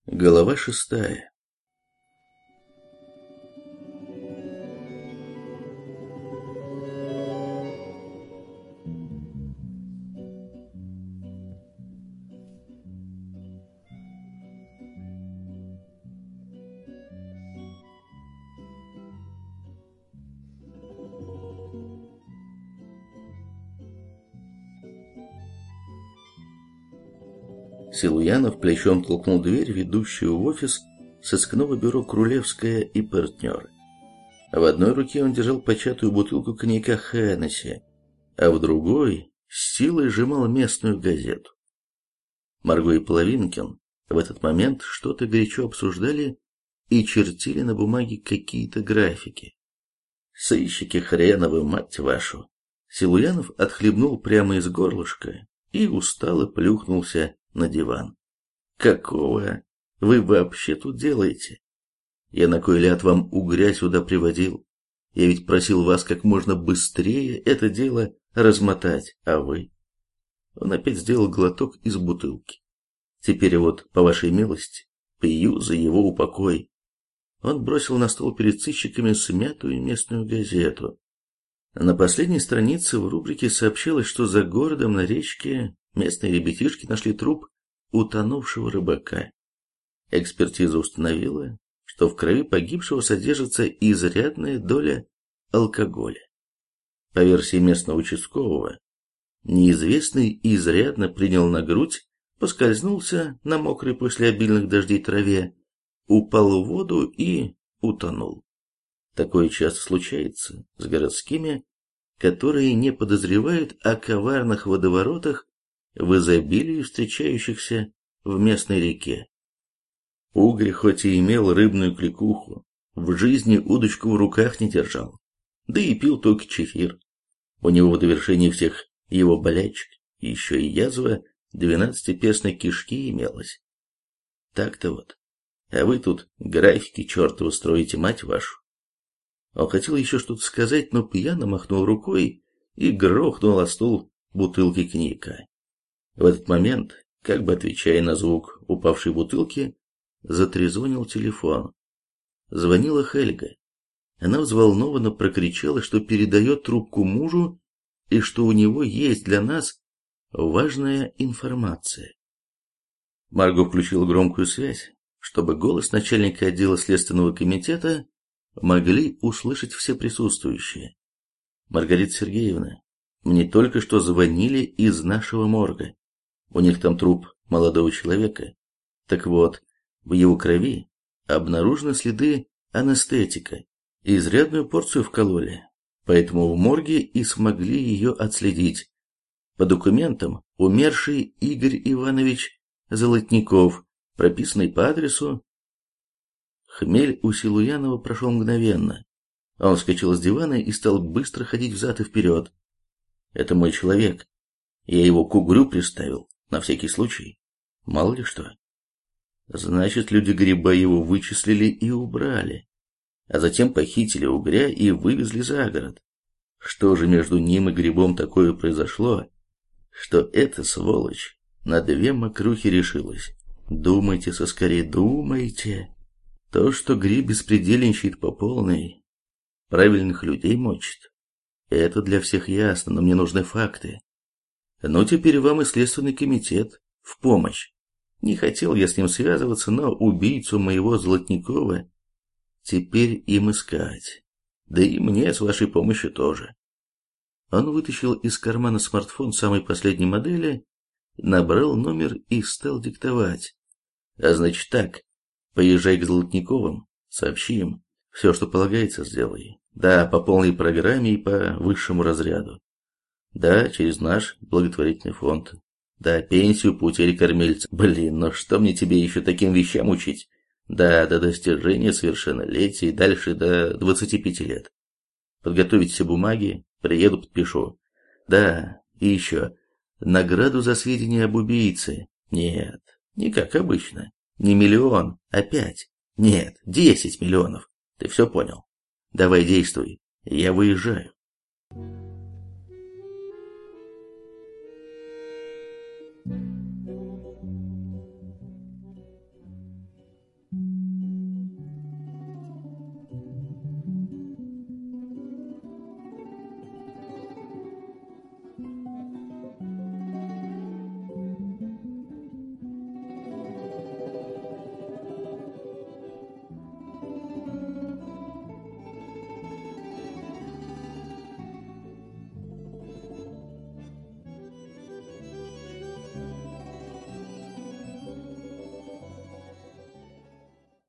Глава 6. Силуянов плечом толкнул дверь, ведущую в офис сыскного бюро «Крулевская и партнеры». В одной руке он держал початую бутылку коньяка Хеннесси, а в другой с силой сжимал местную газету. Марго и Половинкин в этот момент что-то горячо обсуждали и чертили на бумаге какие-то графики. «Сыщики хреновы, мать вашу!» Силуянов отхлебнул прямо из горлышка и устало плюхнулся на диван. «Какого вы вообще тут делаете? Я на кой ляд вам угря сюда приводил? Я ведь просил вас как можно быстрее это дело размотать, а вы...» Он опять сделал глоток из бутылки. «Теперь вот, по вашей милости, пью за его упокой». Он бросил на стол перед сыщиками смятую местную газету. На последней странице в рубрике сообщалось, что за городом на речке местные ребятишки нашли труп утонувшего рыбака. Экспертиза установила, что в крови погибшего содержится изрядная доля алкоголя. По версии местного участкового, неизвестный изрядно принял на грудь, поскользнулся на мокрой после обильных дождей траве, упал в воду и утонул. Такое часто случается с городскими, которые не подозревают о коварных водоворотах в изобилии встречающихся в местной реке. Угорь хоть и имел рыбную кликуху, в жизни удочку в руках не держал, да и пил только чефир. У него в довершении всех его болячек еще и язва 12-перстной кишки имелась. Так-то вот. А вы тут графики чертовы строите, мать вашу. Он хотел еще что-то сказать, но пьяно махнул рукой и грохнул о стол бутылки коньяка. В этот момент, как бы отвечая на звук упавшей бутылки, затрезвонил телефон. Звонила Хельга. Она взволнованно прокричала, что передает трубку мужу и что у него есть для нас важная информация. Марго включила громкую связь, чтобы голос начальника отдела Следственного комитета могли услышать все присутствующие. «Маргарита Сергеевна, мне только что звонили из нашего морга. У них там труп молодого человека. Так вот, в его крови обнаружены следы анестетика. Изрядную порцию вкололи, поэтому в морге и смогли ее отследить. По документам умерший Игорь Иванович Золотников, прописанный по адресу...» Хмель у Силуянова прошел мгновенно. Он вскочил с дивана и стал быстро ходить взад и вперед. «Это мой человек. Я его к угрю приставил, на всякий случай. Мало ли что. Значит, люди гриба его вычислили и убрали, а затем похитили угря и вывезли за город. Что же между ним и грибом такое произошло, что эта сволочь на 2 мокрухи решилась? Думайте соскорее, думайте. То, что гриб беспредельничает по полной, правильных людей мочит. Это для всех ясно, но мне нужны факты. Ну, теперь вам и Следственный комитет в помощь. Не хотел я с ним связываться, но убийцу моего Золотникова теперь им искать. Да и мне с вашей помощью тоже». Он вытащил из кармана смартфон самой последней модели, набрал номер и стал диктовать. «А значит так, поезжай к Золотниковым, сообщи им, все, что полагается, сделай. Да, по полной программе и по высшему разряду. Да, через наш благотворительный фонд. Да, пенсию по утере кормильца. Блин, ну что мне тебе еще таким вещам учить? Да, до достижения совершеннолетия и дальше до 25 лет. Подготовить все бумаги, приеду, подпишу. Да, и еще. Награду за сведения об убийце. Нет, не как обычно. Не 1 миллион, а 5. Нет, 10 миллионов. Ты все понял? Давай действуй. Я выезжаю».